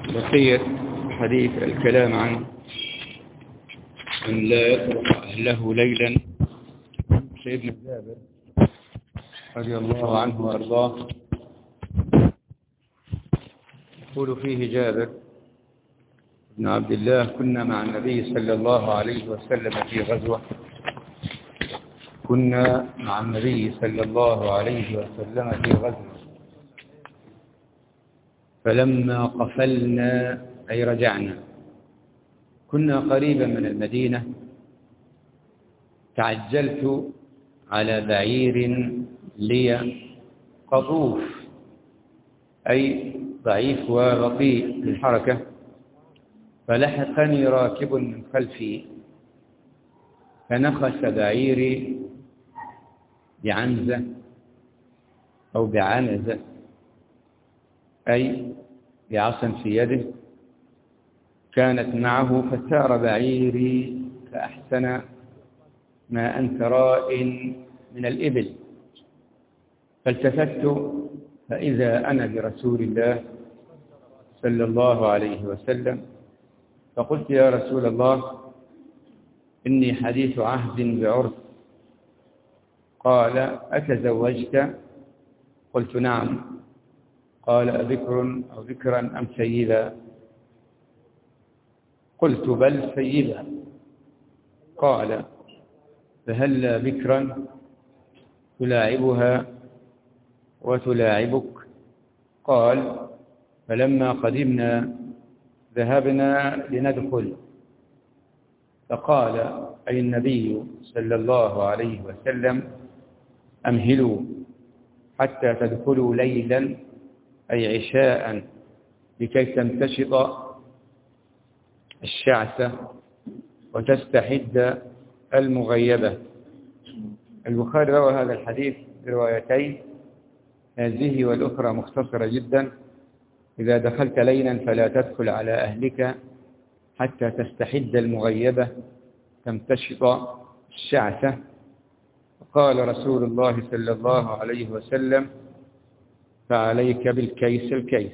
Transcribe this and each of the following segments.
بقية حديث الكلام عن أن لا يترك أهله ليلا. سيدنا جابر رضي الله عنه وأرضاه يقول فيه جابر بن عبد الله: كنا مع النبي صلى الله عليه وسلم في غزوة فلما قفلنا أي رجعنا كنا قريبا من المدينة، تعجلت على بعير لي قطوف أي ضعيف وبطيء في الحركة، فلحقني راكب من خلفي فنخس بعيري بعنزة أو بعنزة أي بعصا في يده كانت معه، فسار بعيري فأحسن ما أنت راء من الإبل، فالتفت فإذا أنا برسول الله صلى الله عليه وسلم، فقلت: يا رسول الله، إني حديث عهد بعرس. قال: أتزوجت؟ قلت: نعم. قال: أذكر أو ذكرا أم سيدا؟ قلت: بل سيدا. قال: فهلا بكرا تلاعبها وتلاعبك؟ قال: فلما قدمنا ذهبنا لندخل، فقال أي النبي صلى الله عليه وسلم: أمهلوا حتى تدخلوا ليلا أي عشاء لكي تمتشط الشعثة وتستحد المغيبة. البخاري روى هذا الحديث بروايتين، هذه والأخرى مختصرة جدا: إذا دخلت ليلا فلا تدخل على أهلك حتى تستحد المغيبة تمتشط الشعثة. قال رسول الله صلى الله عليه وسلم: فعليك بالكيس الكيس.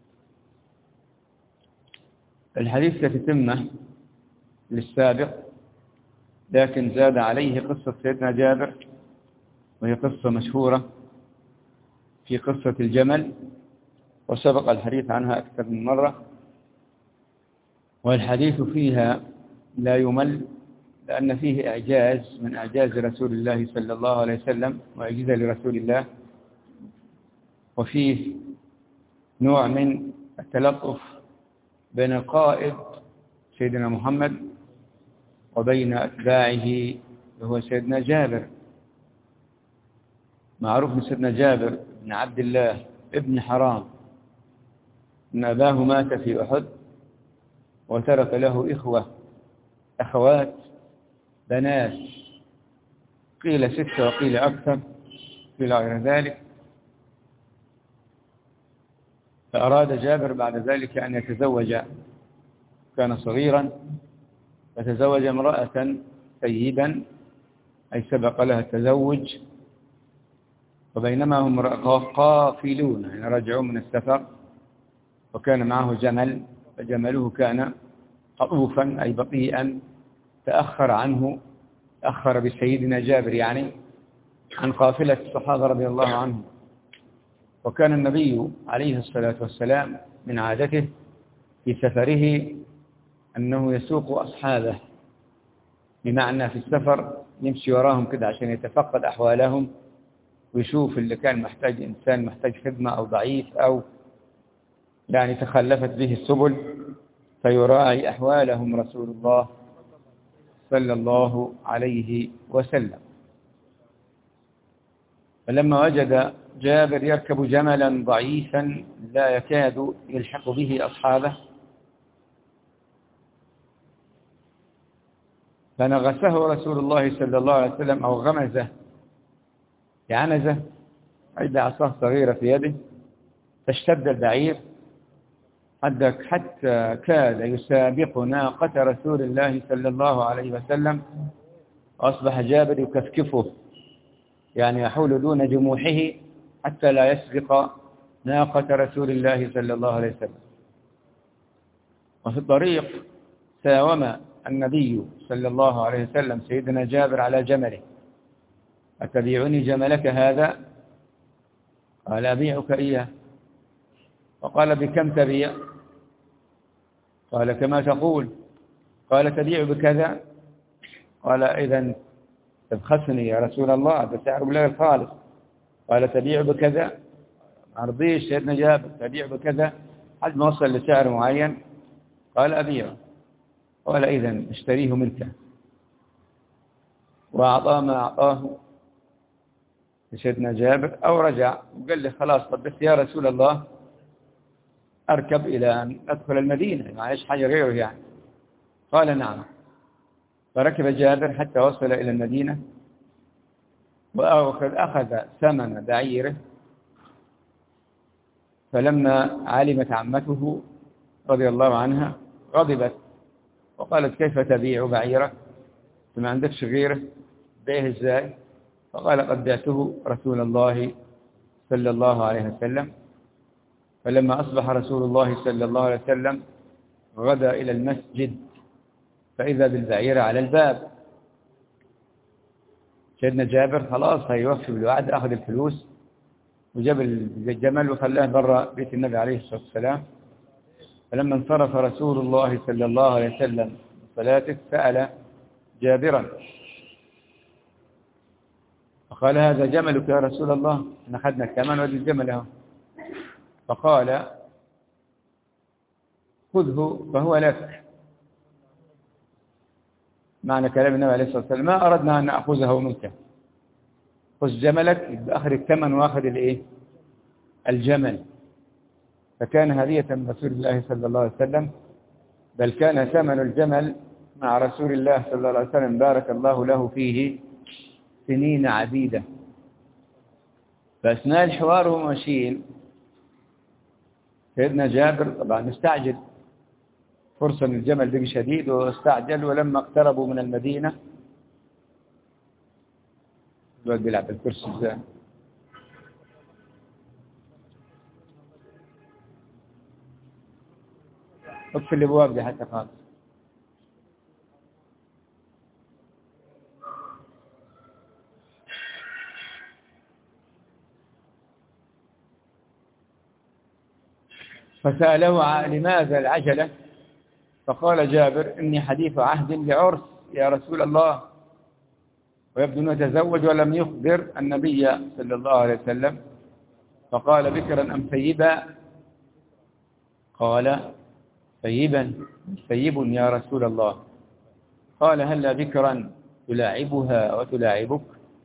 الحديث كتتمة للسابق، لكن زاد عليه قصة سيدنا جابر، وهي قصة مشهورة في قصة الجمل، وسبق الحديث عنها أكثر من مرة، والحديث فيها لا يمل، لأن فيه إعجاز من أعجاز رسول الله صلى الله عليه وسلم وإعجاز لرسول الله، وفيه نوع من التلطف بين القائد سيدنا محمد وبين أتباعه وهو سيدنا جابر. معروف من سيدنا جابر بن عبد الله ابن حرام أن أباه مات في أحد، وترك له أخوات بنات، قيل 6 وقيل أكثر، قيل غير ذلك. فأراد جابر بعد ذلك أن يتزوج، كان صغيرا، فتزوج امرأة سيدا أي سبق لها التزوج، وبينما هم قافلون يعني رجعوا من السفر، وكان معه جمل، فجمله كان خطوفا أي بطيئا، تأخر بسيدنا جابر يعني عن قافلة الصحابة رضي الله عنهم. وكان النبي عليه الصلاة والسلام من عادته في سفره أنه يسوق أصحابه، بمعنى في السفر يمشي وراهم كده عشان يتفقد أحوالهم ويشوف اللي كان محتاج، إنسان محتاج خدمة أو ضعيف أو يعني تخلفت به السبل، فيراعي أحوالهم رسول الله صلى الله عليه وسلم. فلما وجد جابر يركب جملا ضعيفا لا يكاد يلحق به أصحابه، فنغسه رسول الله صلى الله عليه وسلم أو غمزه بعنزة أي بعصاه صغيرة في يده، فاشتد البعير حتى كاد يسابق ناقة رسول الله صلى الله عليه وسلم، وأصبح جابر يكفكفه يعني يحول دون جموحه حتى لا يسبق ناقة رسول الله صلى الله عليه وسلم. وفي الطريق ساوم النبي صلى الله عليه وسلم سيدنا جابر على جمله: أتبيعني جملك هذا؟ قال: أبيعك إياه. وقال: بكم تبيع؟ قال: كما تقول. قال: تبيع بكذا؟ قال: إذن تبخسني يا رسول الله، هذا سعر بلا خالص. قال: تبيع بكذا؟ ما رضيش سيدنا جابر، تبيع بكذا حد ما وصل لسعر معين. قال: أبيعه. قال: إذن اشتريه منك. وأعطاه ما أعطاه لسيدنا جابر، أو رجع وقال له: خلاص، طب بس يا رسول الله أركب إلى أن أدخل المدينة، ما عايش حاجة غيره يعني. قال: نعم. فركب جابر حتى وصل إلى المدينة، وأخذ ثمن بعيره. فلما علمت عمته رضي الله عنها غضبت وقالت: كيف تبيع بعيرك؟ ما عندكش غيره، بيعه ازاي؟ فقال: قد بعته رسول الله صلى الله عليه وسلم. فلما أصبح رسول الله صلى الله عليه وسلم غدا إلى المسجد فإذا بالبعير على الباب. سيدنا جابر خلاص هيوفي بالوعد، أخذ الفلوس وجاب الجمل وخلاه برا بيت النبي عليه الصلاة والسلام. فلما انصرف رسول الله صلى الله عليه وسلم صلاته سأل جابرا فقال: هذا جملك يا رسول الله، احنا أخذنا الثمن ودي الجمل اهو. فقال: خذه فهو لك. معنى كلام النبي عليه الصلاة والسلام: ما أردنا أن نأخذه منك، خذ جملك، أخذ الثمن وأخذ الإيه؟ الجمل. فكان هدية من رسول الله صلى الله عليه وسلم، بل كان ثمن الجمل مع رسول الله صلى الله عليه وسلم بارك الله له فيه سنين عديدة. فأثناء الحوار وهم ماشيين سيدنا جابر طبعا مستعجل، فرصة الجمل بقي شديد واستعجل. ولما اقتربوا من المدينة الواد بيلعب بالكرسي ازاي؟ اقفل الابواب دي حتى خالص. فسأله: لماذا العجلة؟ فقال جابر: إني حديث عهد لعرس يا رسول الله، ويبدو أنه تزوج ولم يخبر النبي صلى الله عليه وسلم. فقال: بكرا أم ثيبا؟ قال: ثيبا. ثيب يا رسول الله. قال: هلا بكرا تلاعبها وتلاعبك؟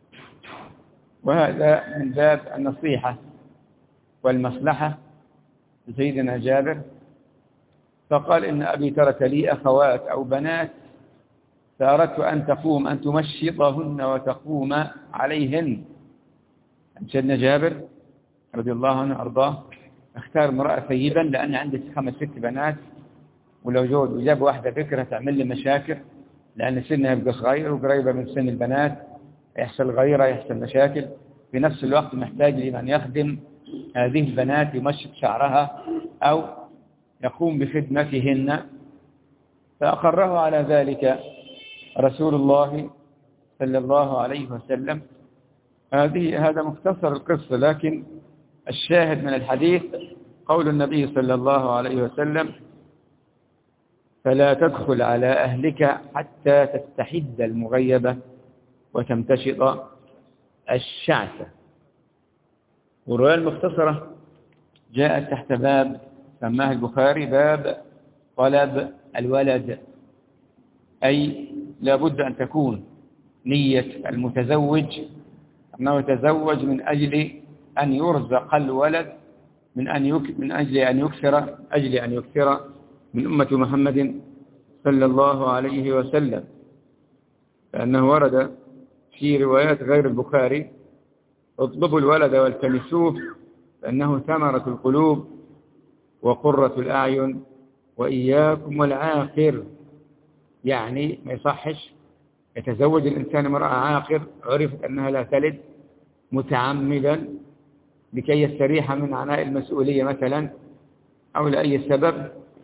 وهذا من باب النصيحة والمصلحة لسيدنا جابر. فقال: إن أبي ترك لي أخوات أو بنات، فأردت أن تقوم أن تمشطهن وتقوم عليهن. سيدنا جابر رضي الله عنه أرضاه اختار امرأة ثيبا لأن عندي 5-6 بنات، ولو جود وجاب واحدة فكرة تعمل لي مشاكل، لأن سنها يبقى صغير وقريبة من سن البنات، يحصل غيرة، يحصل مشاكل. في نفس الوقت محتاج لمن يخدم هذه البنات، يمشط شعرها أو يقوم بخدمتهن. فأقره على ذلك رسول الله صلى الله عليه وسلم. هذا مختصر القصة، لكن الشاهد من الحديث قول النبي صلى الله عليه وسلم: فلا تدخل على أهلك حتى تستحد المغيبة وتمتشط الشعثة. والرواية المختصرة جاءت تحت باب سماه البخاري باب طلب الولد، أي لابد أن تكون نية المتزوج أنه يتزوج من أجل أن يرزق الولد، من أجل أن يكثر من أمة محمد صلى الله عليه وسلم. لأنه ورد في روايات غير البخاري: اطلبوا الولد والتمسوه فإنه ثمرة القلوب وقرة الأعين وإياكم والعاقر. يعني ما يصحش يتزوج الإنسان امرأة عاقر عرفت أنها لا تلد متعمدا لكي يستريح من عناء المسؤولية مثلا أو لأي سبب،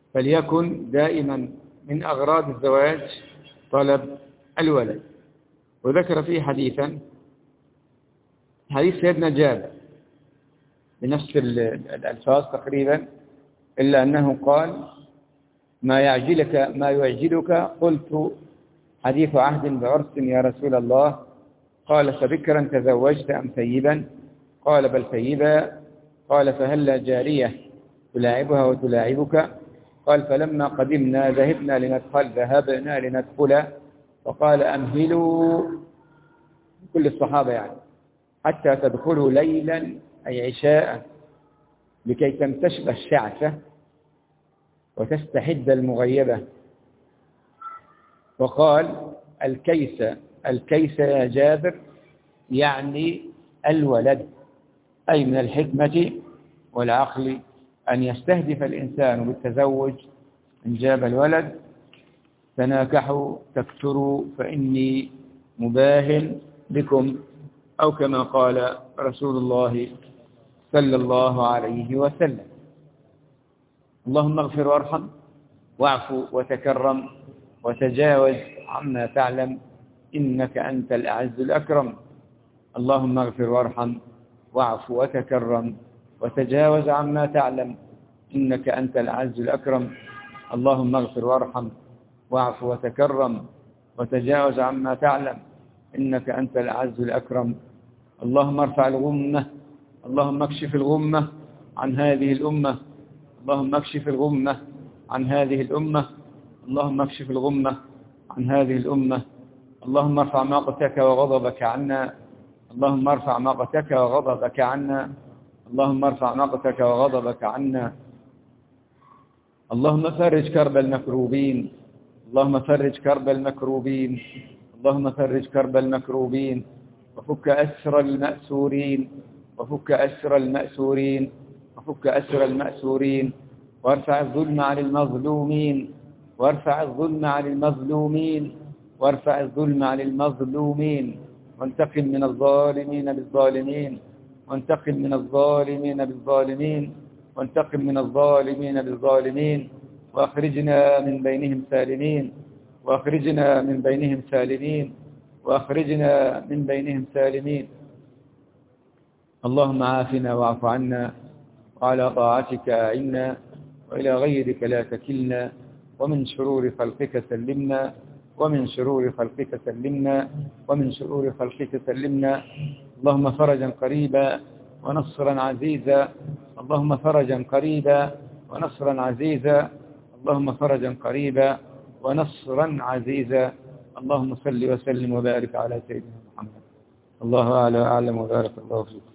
فليكن دائما من أغراض الزواج طلب الولد. وذكر فيه حديثا، حديث سيدنا جابر بنفس الألفاظ تقريبا، إلا أنه قال: ما يعجلك؟ قلت: حديث عهد بعرس يا رسول الله. قال: فبكرا تزوجت أم ثيبا؟ قال: بل ثيبا. قال: فهل جارية تلاعبها وتلاعبك؟ قال: فلما قدمنا ذهبنا لندخل، فقال: أمهلوا، كل الصحابة يعني، حتى تدخلوا ليلا أي عشاء، لكي تنتشب الشعثة وتستحد المغيبة. وقال: الكيس يا جابر يعني الولد، أي من الحكمة والعقل أن يستهدف الإنسان بالتزوج إن جاب الولد. تناكحوا تكثروا فإني مباهن بكم، أو كما قال رسول الله صلى الله عليه وسلم. اللهم اغفر وارحم واعفو وتكرم وتجاوز عما تعلم، إنك أنت الأعز الأكرم. اللهم اغفر وارحم واعفو وتكرم وتجاوز عما تعلم، إنك أنت الأعز الأكرم. اللهم اغفر وارحم واعفو وتكرم وتجاوز عما تعلم، إنك أنت الأعز الأكرم. اللهم ارفع الغمة، اللهم اكشف الغمة عن هذه الأمة، اللهم اكشف الغمة عن هذه الأمة، اللهم اكشف الغمة عن هذه الأمة. اللهم ارفع مقتك وغضبك عنا، اللهم ارفع مقتك وغضبك عنا، اللهم ارفع مقتك وغضبك عنا. اللهم فرج كرب المكروبين، اللهم فرج كرب المكروبين، اللهم فرج كرب المكروبين، وفك أسر المأسورين، وفك أسر المأسورين، وفك أسر المأسورين، وارفع الظلم عن المظلومين، وارفع الظلم عن المظلومين، وارفع الظلم عن المظلومين، وانتقم من الظالمين بالظالمين، وانتقم من الظالمين بالظالمين، وانتقم من الظالمين بالظالمين، وأخرجنا من بينهم سالمين، وأخرجنا من بينهم سالمين، وأخرجنا من بينهم سالمين. اللهم عافنا واعف عنا، وعلى طاعتك أعنا، وإلى غيرك لا تكلنا، ومن شرور خلقك سلمنا، ومن شرور خلقك سلمنا، ومن شرور خلقك سلمنا. اللهم فرجا قريبا ونصرا عزيزا، اللهم فرجا قريبا ونصرا عزيزا، اللهم فرجا قريبا ونصرا عزيزا. اللهم صل وسلم وبارك على سيدنا محمد. الله أعلى وأعلم، وبارك الله فيك.